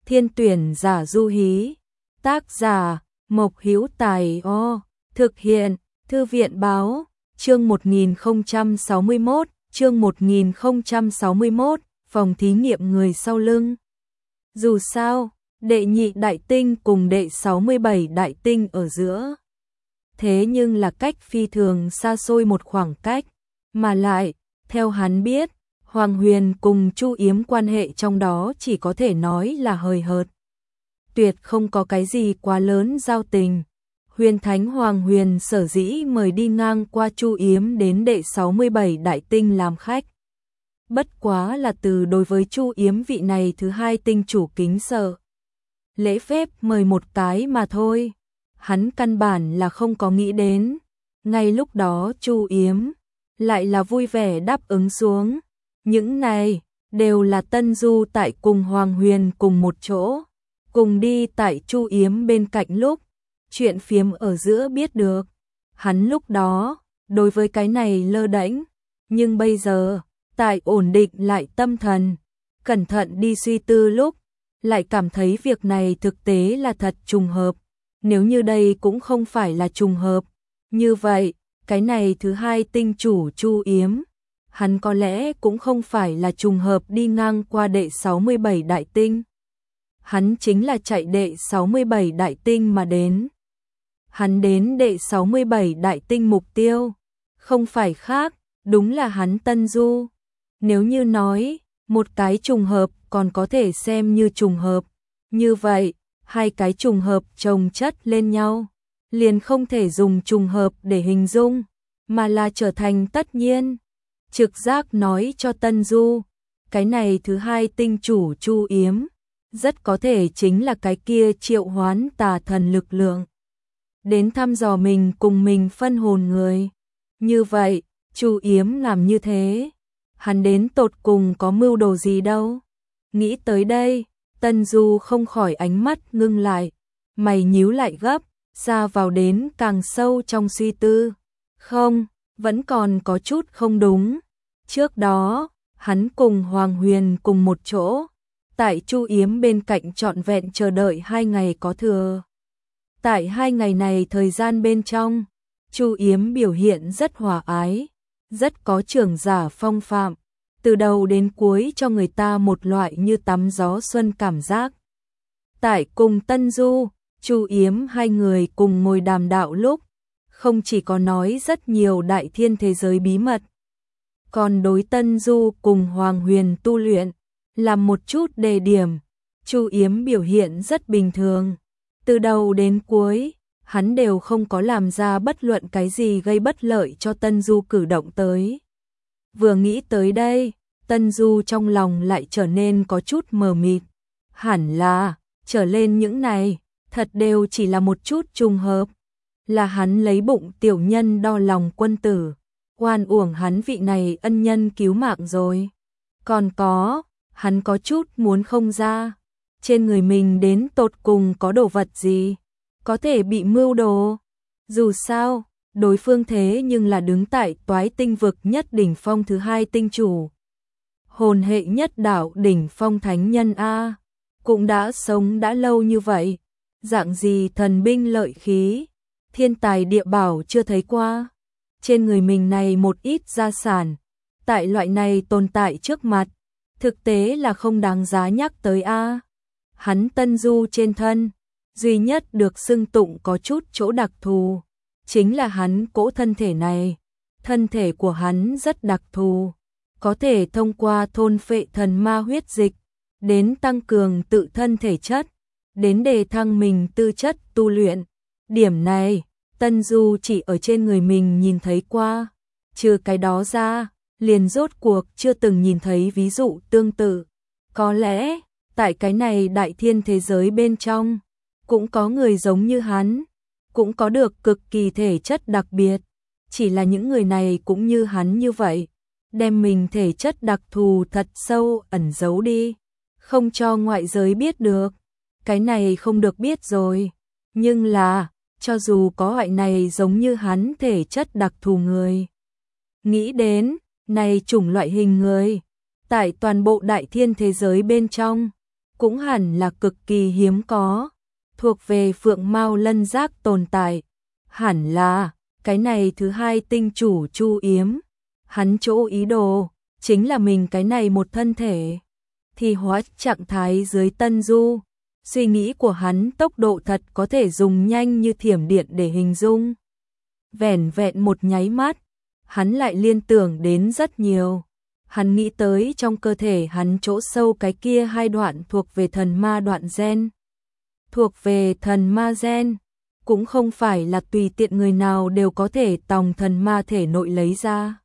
Thiên tuyển giả du hí. Tác giả Mộc Hữu Tài. Thực hiện Thư viện báo. Chương 1061, chương 1061, phòng thí nghiệm người sau lưng. Dù sao, đệ nhị đại tinh cùng đệ 67 đại tinh ở giữa. Thế nhưng là cách phi thường xa xôi một khoảng cách, mà lại, theo hắn biết, Hoàng Huyền cùng Chu Yếm quan hệ trong đó chỉ có thể nói là hời hợt. Tuyệt không có cái gì quá lớn giao tình. Huyền Thánh Hoàng Huyền sở dĩ mời đi ngang qua Chu Yếm đến đệ 67 đại tinh làm khách. Bất quá là từ đối với Chu Yếm vị này thứ hai tinh chủ kính sợ. Lễ phép mời một cái mà thôi. Hắn căn bản là không có nghĩ đến. Ngay lúc đó Chu Yếm lại là vui vẻ đáp ứng xuống. Những này đều là Tân Du tại cùng Hoàng Huyền cùng một chỗ, cùng đi tại Chu Yếm bên cạnh lúc chuyện phiếm ở giữa biết được. Hắn lúc đó đối với cái này lơ đễnh, nhưng bây giờ tại ổn định lại tâm thần, cẩn thận đi suy tư lúc, lại cảm thấy việc này thực tế là thật trùng hợp. Nếu như đây cũng không phải là trùng hợp, như vậy, cái này thứ hai tinh chủ Chu Yếm, hắn có lẽ cũng không phải là trùng hợp đi ngang qua đệ 67 đại tinh. Hắn chính là chạy đệ 67 đại tinh mà đến. Hắn đến đệ 67 đại tinh mục tiêu, không phải khác, đúng là hắn Tân Du. Nếu như nói, một cái trùng hợp còn có thể xem như trùng hợp, như vậy, hai cái trùng hợp chồng chất lên nhau, liền không thể dùng trùng hợp để hình dung, mà là trở thành tất nhiên. Trực giác nói cho Tân Du, cái này thứ hai tinh chủ Chu Yếm, rất có thể chính là cái kia triệu hoán tà thần lực lượng. Đến thăm dò mình cùng mình phân hồn người. Như vậy, Chu Yếm làm như thế, hắn đến tột cùng có mưu đồ gì đâu. Nghĩ tới đây, Tân Du không khỏi ánh mắt ngưng lại, mày nhíu lại gấp, xa vào đến càng sâu trong suy tư. Không, vẫn còn có chút không đúng. Trước đó, hắn cùng Hoàng Huyền cùng một chỗ, tại Chu Yếm bên cạnh trọn vẹn chờ đợi 2 ngày có thừa. Tại 2 ngày này thời gian bên trong, Chu Yếm biểu hiện rất hòa ái, rất có trưởng giả phong phạm, từ đầu đến cuối cho người ta một loại như tắm gió xuân cảm giác. Tại cùng Tân Du, Chu Yếm hai người cùng ngồi đàm đạo lúc, không chỉ có nói rất nhiều đại thiên thế giới bí mật, còn đối Tân Du cùng Hoàng Huyền tu luyện, làm một chút đề điểm. Chu Yếm biểu hiện rất bình thường, từ đầu đến cuối, hắn đều không có làm ra bất luận cái gì gây bất lợi cho Tân Du cử động tới. Vừa nghĩ tới đây, Tân Du trong lòng lại trở nên có chút mờ mịt. Hẳn là, trở lên những này, thật đều chỉ là một chút trùng hợp. Là hắn lấy bụng tiểu nhân đo lòng quân tử, oan uổng hắn vị này ân nhân cứu mạng rồi. Còn có, hắn có chút muốn không ra, trên người mình đến tột cùng có đồ vật gì, có thể bị mưu đồ. Dù sao, đối phương thế nhưng là đứng tại Toái tinh vực nhất đỉnh phong thứ hai tinh chủ. Hồn hệ nhất đạo đỉnh phong thánh nhân A, cũng đã sống đã lâu như vậy, dạng gì thần binh lợi khí, thiên tài địa bảo chưa thấy qua. Trên người mình này một ít gia sản, tại loại này tồn tại trước mặt, thực tế là không đáng giá nhắc tới A. Hắn Tân Du trên thân, duy nhất được xưng tụng có chút chỗ đặc thù, chính là hắn cỗ thân thể này. Thân thể của hắn rất đặc thù, có thể thông qua thôn phệ thần ma huyết dịch, đến tăng cường tự thân thể chất, đến đề thăng mình tư chất tu luyện. Điểm này, Tân Du chỉ ở trên người mình nhìn thấy qua, trừ cái đó ra, liền rốt cuộc chưa từng nhìn thấy ví dụ tương tự. Có lẽ, tại cái này đại thiên thế giới bên trong, cũng có người giống như hắn, cũng có được cực kỳ thể chất đặc biệt, chỉ là những người này cũng như hắn như vậy, đem mình thể chất đặc thù thật sâu ẩn giấu đi, không cho ngoại giới biết được. Cái này không được biết rồi, nhưng là, cho dù có loại này giống như hắn thể chất đặc thù người, nghĩ đến, này chủng loại hình người, tại toàn bộ đại thiên thế giới bên trong, cũng hẳn là cực kỳ hiếm có, thuộc về Phượng Mao Lân Giác tồn tại. Hẳn là, cái này thứ hai tinh chủ Chu Yếm, hắn chỗ ý đồ, chính là mình cái này một thân thể, thì hóa trạng thái dưới Tân Du. Suy nghĩ của hắn tốc độ thật có thể dùng nhanh như thiểm điện để hình dung. Vẻn vẹn một nháy mắt, hắn lại liên tưởng đến rất nhiều. Hắn nghĩ tới trong cơ thể hắn chỗ sâu cái kia hai đoạn thuộc về thần ma đoạn gen. Thuộc về thần ma gen, cũng không phải là tùy tiện người nào đều có thể tòng thần ma thể nội lấy ra.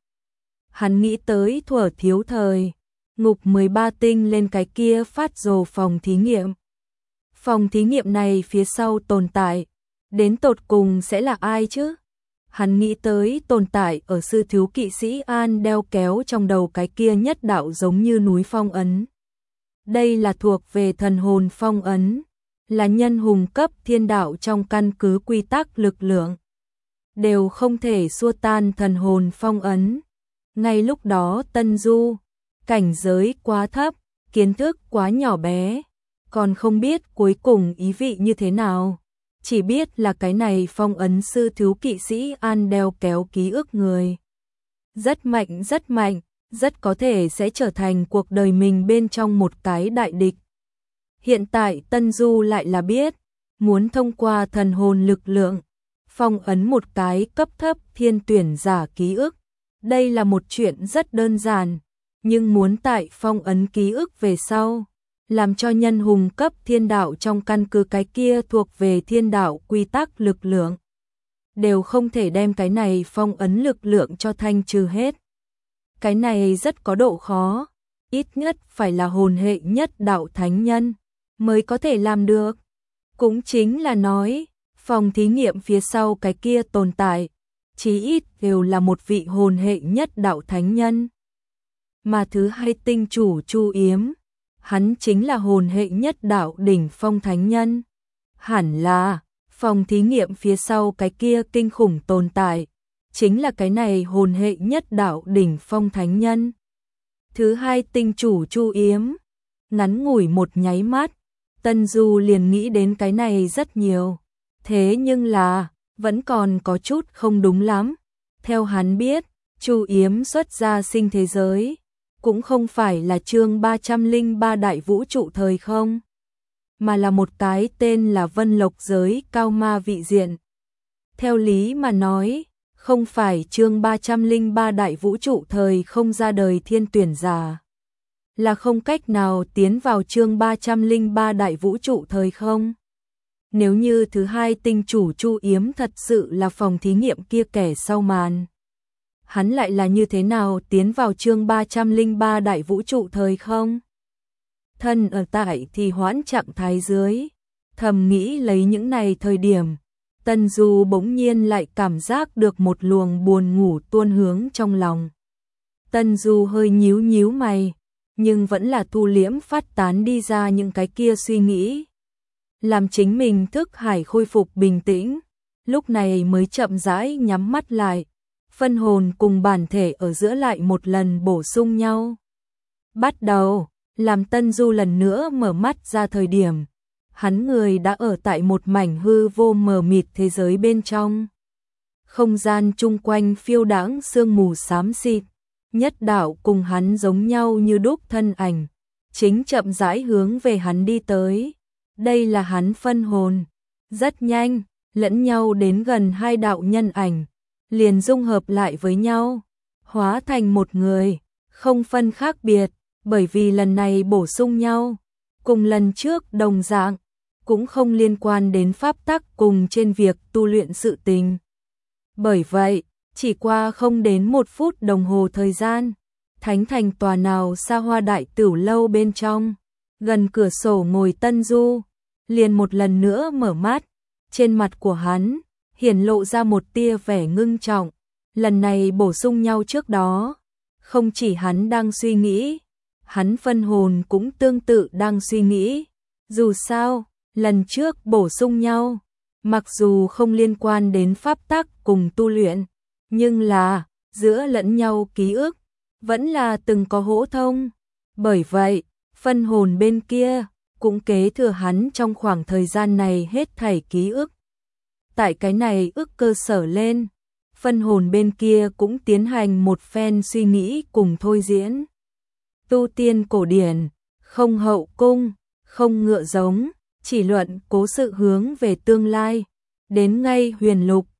Hắn nghĩ tới thuở thiếu thời, ngục 13 tinh lên cái kia phát rồ phòng thí nghiệm. Phòng thí nghiệm này phía sau tồn tại, đến tột cùng sẽ là ai chứ? Hắn nghĩ tới tồn tại ở sư thiếu kỵ sĩ An đeo kéo trong đầu cái kia nhất đạo giống như núi phong ấn. Đây là thuộc về thần hồn phong ấn, là nhân hùng cấp thiên đạo trong căn cứ quy tắc lực lượng. Đều không thể xua tan thần hồn phong ấn. Ngay lúc đó Tân Du, cảnh giới quá thấp, kiến thức quá nhỏ bé, còn không biết cuối cùng ý vị như thế nào. Chỉ biết là cái này phong ấn sư thiếu kỵ sĩ An đeo kéo ký ức người. Rất mạnh, rất có thể sẽ trở thành cuộc đời mình bên trong một cái đại địch. Hiện tại Tân Du lại là biết, muốn thông qua thần hồn lực lượng, phong ấn một cái cấp thấp thiên tuyển giả ký ức. Đây là một chuyện rất đơn giản, nhưng muốn tại phong ấn ký ức về sau, làm cho nhân hùng cấp thiên đạo trong căn cứ cái kia thuộc về thiên đạo quy tắc lực lượng, đều không thể đem cái này phong ấn lực lượng cho thanh trừ hết. Cái này rất có độ khó, ít nhất phải là hồn hệ nhất đạo thánh nhân mới có thể làm được. Cũng chính là nói, phòng thí nghiệm phía sau cái kia tồn tại, chí ít đều là một vị hồn hệ nhất đạo thánh nhân. Mà thứ hai tinh chủ Chu Yếm, hắn chính là hồn hệ nhất đạo đỉnh phong thánh nhân. Hẳn là, phòng thí nghiệm phía sau cái kia kinh khủng tồn tại, chính là cái này hồn hệ nhất đạo đỉnh phong thánh nhân. Thứ hai tinh chủ Chu Yếm, ngắn ngủi một nháy mắt, Tân Du liền nghĩ đến cái này rất nhiều. Thế nhưng là, vẫn còn có chút không đúng lắm. Theo hắn biết, Chu Yếm xuất ra sinh thế giới, cũng không phải là chương 303 đại vũ trụ thời không, mà là một cái tên là Vân Lộc giới cao ma vị diện. Theo lý mà nói, không phải chương 303 đại vũ trụ thời không ra đời thiên tuyển giả, là không cách nào tiến vào chương 303 đại vũ trụ thời không. Nếu như thứ hai tinh chủ Chu Yếm thật sự là phòng thí nghiệm kia kẻ sau màn, hắn lại là như thế nào tiến vào chương 303 đại vũ trụ thời không? Thân ở tại thì hoãn trạng thái dưới, thầm nghĩ lấy những này thời điểm, Tân Du bỗng nhiên lại cảm giác được một luồng buồn ngủ tuôn hướng trong lòng. Tân Du hơi nhíu mày, nhưng vẫn là thu liễm phát tán đi ra những cái kia suy nghĩ, làm chính mình thức hải khôi phục bình tĩnh, lúc này mới chậm rãi nhắm mắt lại, phân hồn cùng bản thể ở giữa lại một lần bổ sung nhau. Bắt đầu, làm Tân Du lần nữa mở mắt ra thời điểm, hắn người đã ở tại một mảnh hư vô mờ mịt thế giới bên trong. Không gian chung quanh phiêu đãng sương mù xám xịt, nhất đạo cùng hắn giống nhau như đúc thân ảnh, chính chậm rãi hướng về hắn đi tới. Đây là hắn phân hồn, rất nhanh, lẫn nhau đến gần hai đạo nhân ảnh, liền dung hợp lại với nhau, hóa thành một người, không phân khác biệt, bởi vì lần này bổ sung nhau, cùng lần trước đồng dạng, cũng không liên quan đến pháp tắc cùng trên việc tu luyện sự tình. Bởi vậy, chỉ qua không đến 1 phút đồng hồ thời gian, thánh thành tòa nào xa hoa đại tửu lâu bên trong, gần cửa sổ ngồi Tân Du, liền một lần nữa mở mắt, trên mặt của hắn hiển lộ ra một tia vẻ ngưng trọng. Lần này bổ sung nhau trước đó, không chỉ hắn đang suy nghĩ, hắn phân hồn cũng tương tự đang suy nghĩ. Dù sao, lần trước bổ sung nhau, mặc dù không liên quan đến pháp tắc cùng tu luyện, nhưng là giữa lẫn nhau ký ức, vẫn là từng có hỗ thông. Bởi vậy, phân hồn bên kia cũng kế thừa hắn trong khoảng thời gian này hết thảy ký ức. Tại cái này ức cơ sở lên, phân hồn bên kia cũng tiến hành một phen suy nghĩ cùng thôi diễn. Tu tiên cổ điển, không hậu cung, không ngựa giống, chỉ luận cố sự hướng về tương lai. Đến ngay huyền lục,